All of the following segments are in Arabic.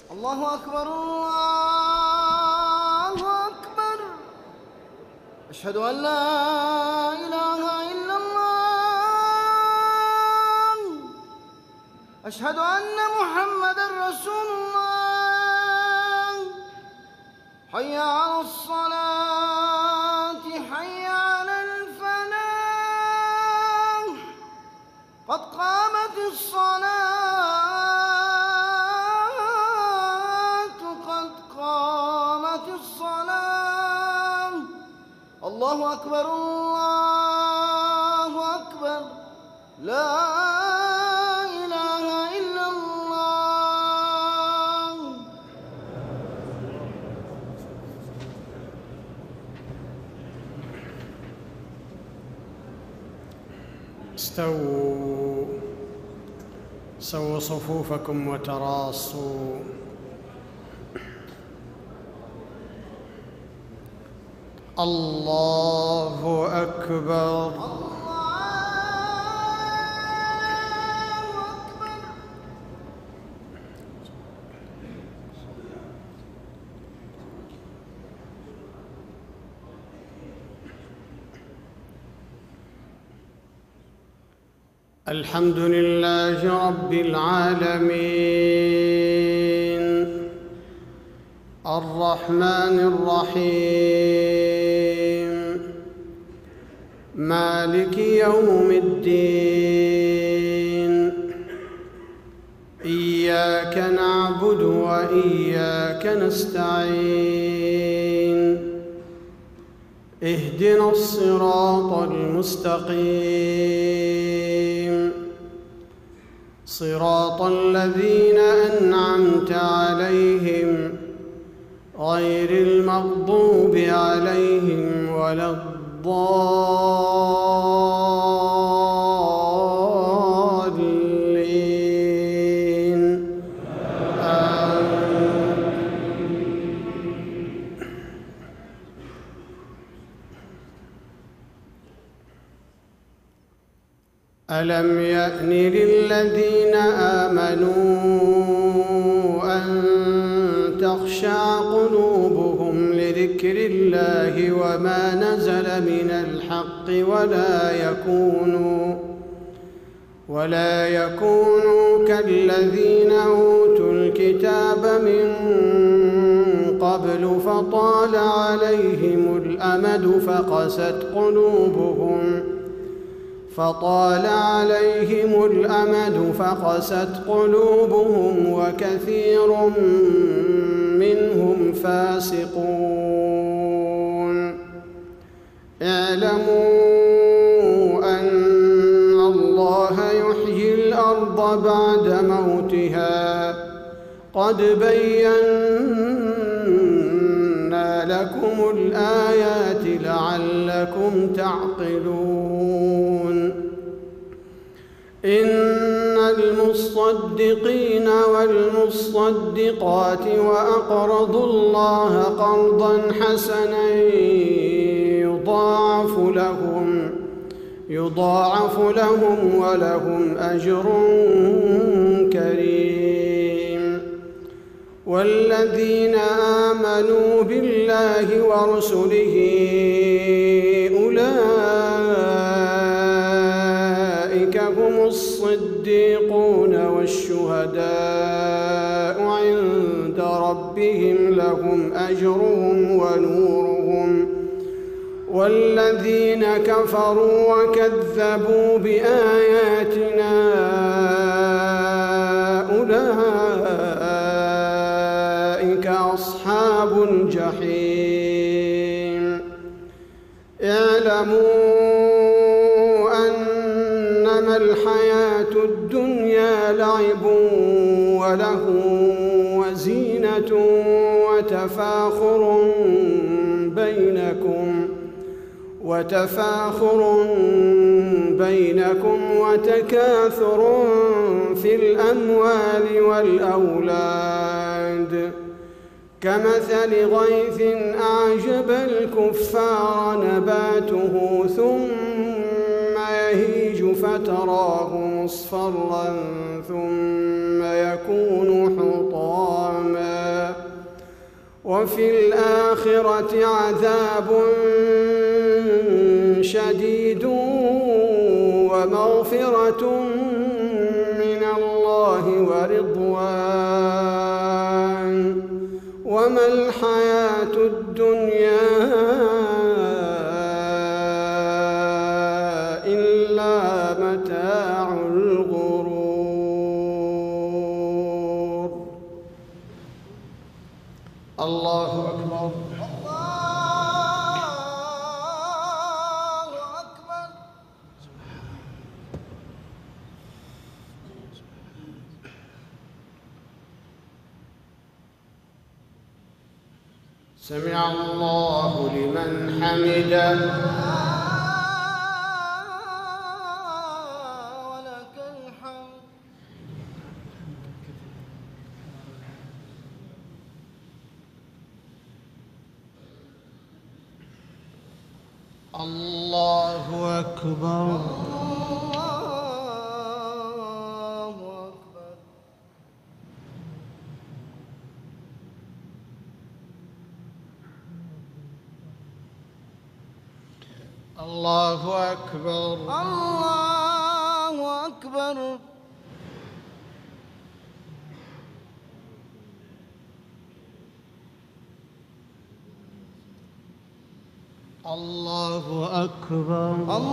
الله أكبر الله أكبر. أشهد أن لا إله إلا الله. أشهد أن محمدًا رسول الله. حي على الصلاة حي على الفلاح. قد قامت الصلاة الله أكبر الله أكبر. لا إله إلا الله. استووا، سووا صفوفكم وتراصوا. الله أكبر. الحمد لله رب العالمين، الرحمن الرحيم، مالك يوم الدين. إياك نعبد وإياك نستعين. اهدنا الصراط المستقيم، صراط الذين أنعمت عليهم غير المغضوب عليهم ولا الضالين. ألم يأن للذين آمنوا أن تخشع قلوبهم لذكر الله وما نزل من الحق ولا يكونوا كالذين أوتوا الكتاب من قبل فطال عليهم الأمد فقست قلوبهم وكثير منهم فاسقون. اعلموا أن الله يحيي الأرض بعد موتها. قد بينا لكم الآيات لعلكم تعقلون. إن المصدقين والمصدقات وأقرضوا الله قرضا حسنا يضاعف لهم ولهم أجر كريم. والذين آمنوا بالله ورسله أولئك هم الصديقون والشهداء عند ربهم لهم أجرهم ونورهم. والذين كفروا وكذبوا بآياتنا أولئك أصحاب الجحيم. اعلموا أنما الحياة الدنيا لعب وله وزينة وتفاخر بينكم وتكاثر في الأموال والأولاد كمثل غيث أعجب الكفار نباته ثم يهيج فتراه مصفرا ثم يكون حطاما وفي الآخرة عذاب شديد ومغفرة من الله ورضوان وما الحياة الدنيا إلا متاع الغرور. الله أكبر. سمع الله لمن حمده. ولك الحمد. الله أكبر. الله أكبر. الله أكبر. الله أكبر.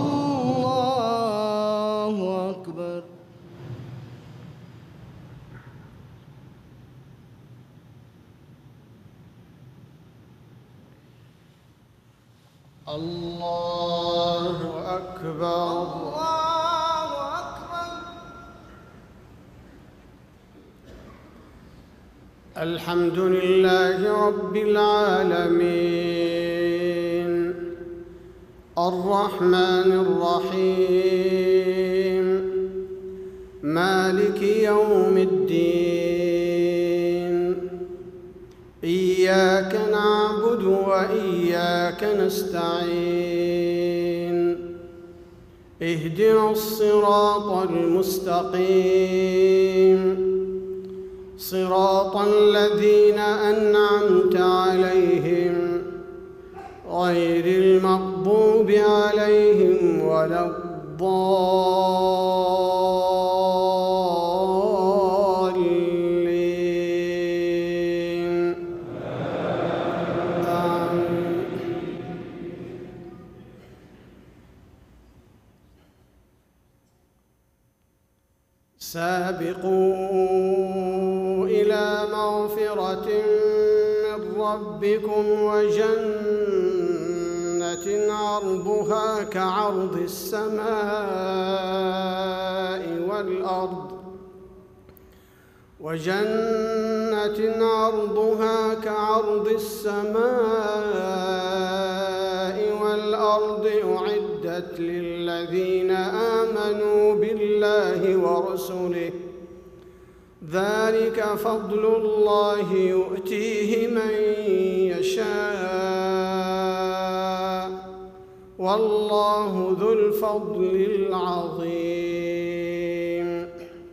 الله أكبر. الله أكبر. الله أكبر. الحمد لله رب العالمين الرحمن الرحيم مالك يوم الدين إياك نعبد وإياك نستعين اهدنا الصراط المستقيم صراط الذين أنعمت عليهم غير المغضوب عليهم ولا الضالين. آمين. سابقوا إلى مغفرة من ربكم وجنة عرضها كعرض السماء والأرض أعدت للذين آمنوا بالله ورسله ذلك فضل الله يؤتيه من يشاء والله ذو الفضل العظيم.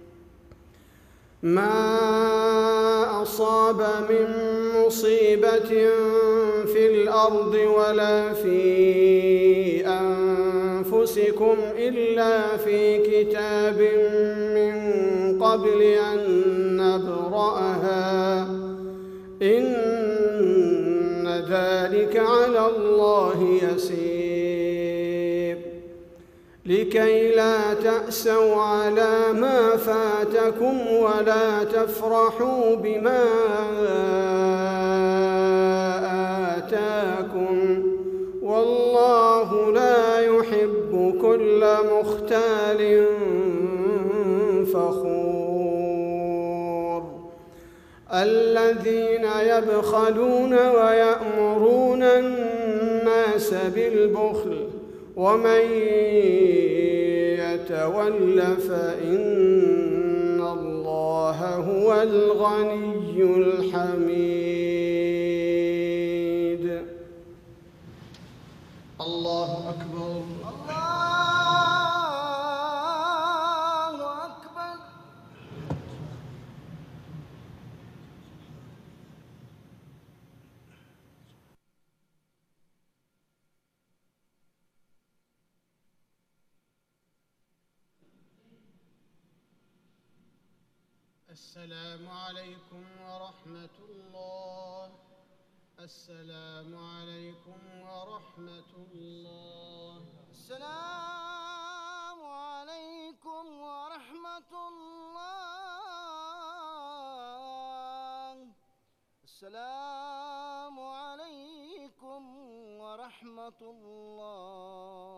ما أصاب من مصيبة في الأرض ولا في أنفسكم إلا في كتاب من قبل أن نبرأها إن ذلك على الله يسير. لكي لا تأسوا على ما فاتكم ولا تفرحوا بما آتاكم والله لا يحب كل مختال فخور. الذين يبخلون ويأمرون الناس بالبخل ومن يتول فإن الله هو الغني الحميد. الله أكبر. الله أكبر. الله أكبر. الله أكبر. السلام عليكم ورحمة الله. السلام عليكم ورحمة الله. السلام عليكم ورحمة الله. السلام عليكم ورحمة الله.